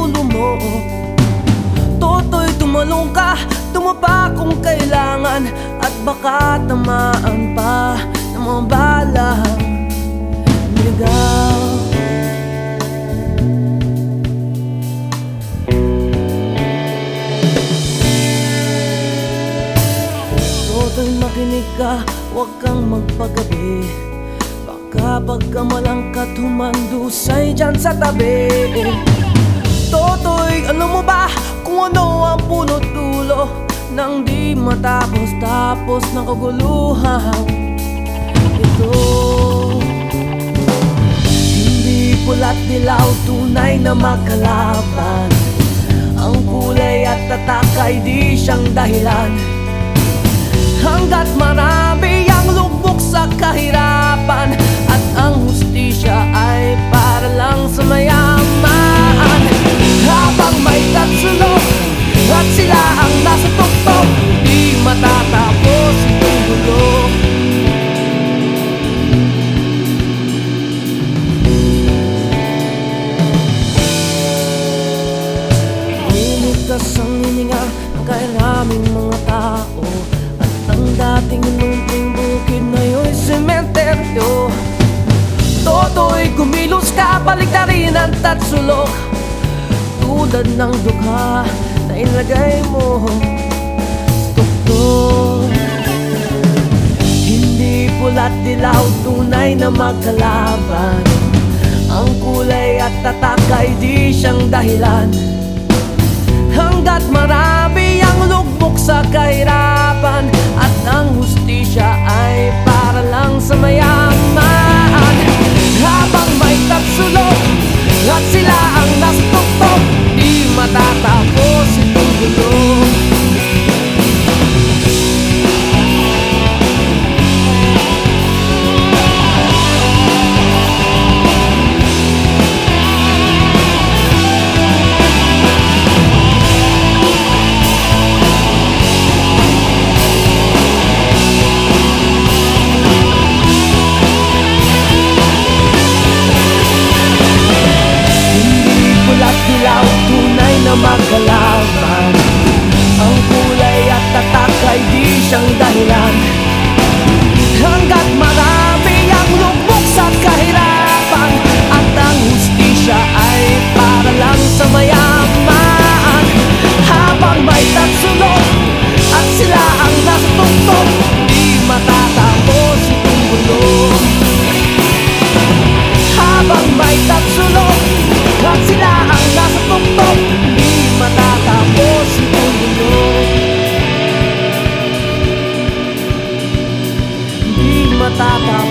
ulo mo. Toto'y tumalong ka, tumapa kung kailangan, at baka tamaan pa ng mga balang niligaw. Toto'y makinig ka, huwag kang magpagabi. Baka pagkamalangkat humandusay dyan sa tabi. Toto'y alam mo ba kung ano ang punot dulo nang di matapos-tapos ng kaguluhan ito? Hindi pula't dilaw, tunay na magkalaban. Ang kulay at tatak ay di siyang dahilan. Hanggat marami ang lubog sa kahirapan, at ang hustisya ay para lang sa mayaman. Habang may tatsulok at sila ang nasa tuktok, di matatapos itong gulo. Limitas ang hininga ng kairaming mga tao, at ang dating lumping bukid ngayon'y sementeryo. Toto'y kumilos ka, balik na rin ang tatsulok, tulad ng dukha na ilagay mo sa tuktok. Hindi pula't dilaw, tunay na magkalaban. Ang kulay at tatak ay di siyang dahilan. Hanggat marami ang lugmok sa kahirapan, at ang hustisya ay para lang sa mayaman. Habang may tatsulok at sila ang nasa tuktok, di matatapos itong gulo. Tunay na magkalaban. Ang kulay at tatak ay di siyang dahilan. Hanggat marami ang lubog sa kahirapan, at ang hustisya ay para lang sa mayaman. Habang may tatsulok at sila ang nasa tuktok, di matatapos itong gulo. Habang may tatsulok at sila ang nasa tuktok, di matatapos itong gulo. Di matatapos.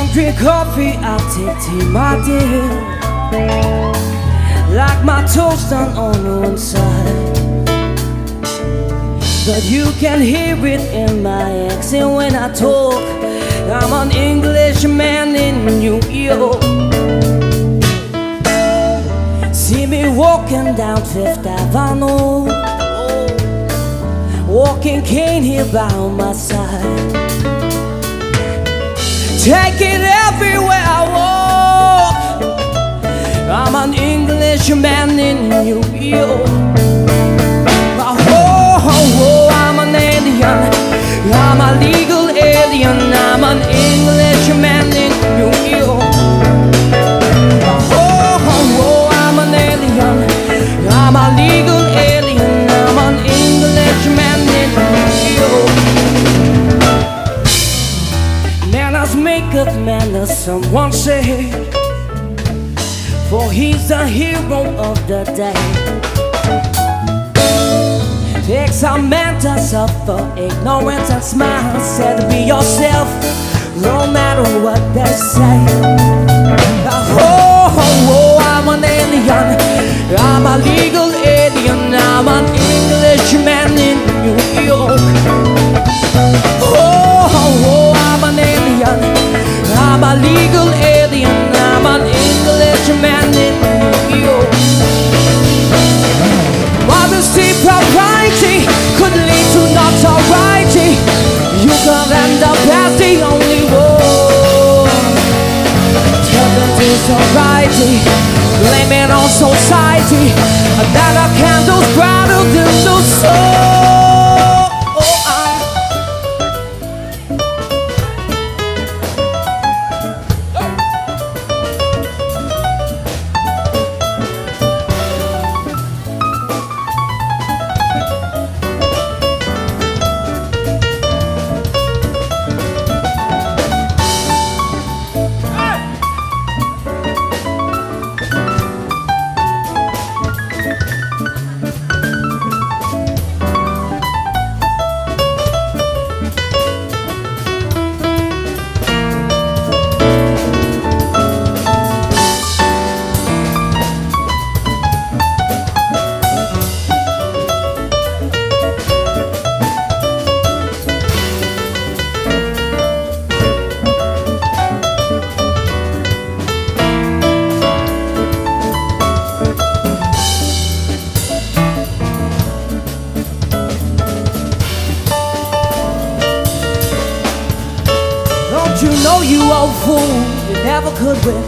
drink coffee, I'll take tea, my dear. Like my toast done on one side, but you can hear it in my accent when I talk. I'm an Englishman in New York. See me walking down Fifth Avenue, walking cane here by my side. Take it everywhere I walk. I'm an Englishman in New York. I'm an alien. I'm a legal alien. I'm an Englishman in New York. I'm an alien. I'm a legal alien. I'm an Englishman in New York. Manners maketh manners, someone said, for he's the hero of the day. Takes a man to suffer ignorance and smile. Said be yourself, no matter what they say. I'm an alien. I'm a legal alien. I'm an Englishman in New York. I'm an alien. I'm a legal alien. I'm an Englishman in New York. Modesty, propriety could lead to notoriety. You could end up as the only one. Turn to sobriety, blame it on society. That a candle's brighter than the soul. You know you old fool, you never could win.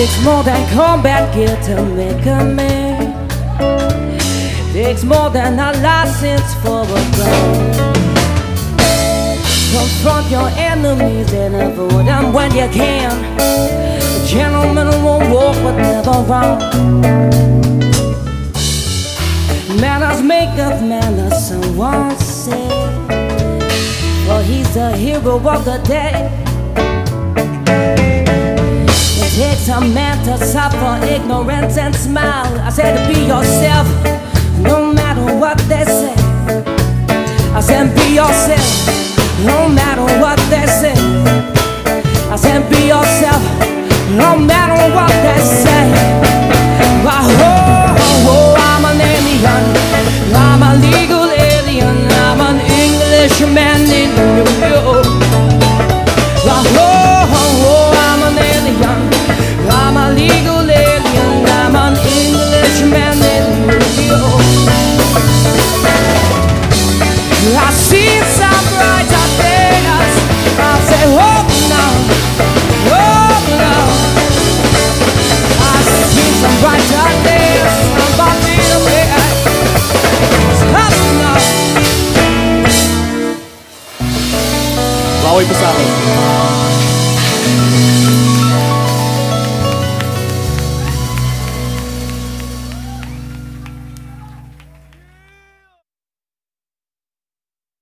Takes more than combat gear to make a man. Takes more than a license for a gun. Confront your enemies and avoid them when you can. A gentleman won't walk with never wrong. Manners maketh manners, someone said. For he's the hero of the day. It takes a man to suffer ignorance and smile. I said to be yourself, no matter what they say. I said be yourself, no matter what they say. I said be yourself, no matter what they say. I'm an alien, I'm a legal alien, I'm an Englishman in New York. I'm an alien, I'm a legal alien, I'm an Englishman in New York. I see some brighter days, I say hope now, hope now. I see some brighter days, but feel me, hope now. Bawi pa sa akin.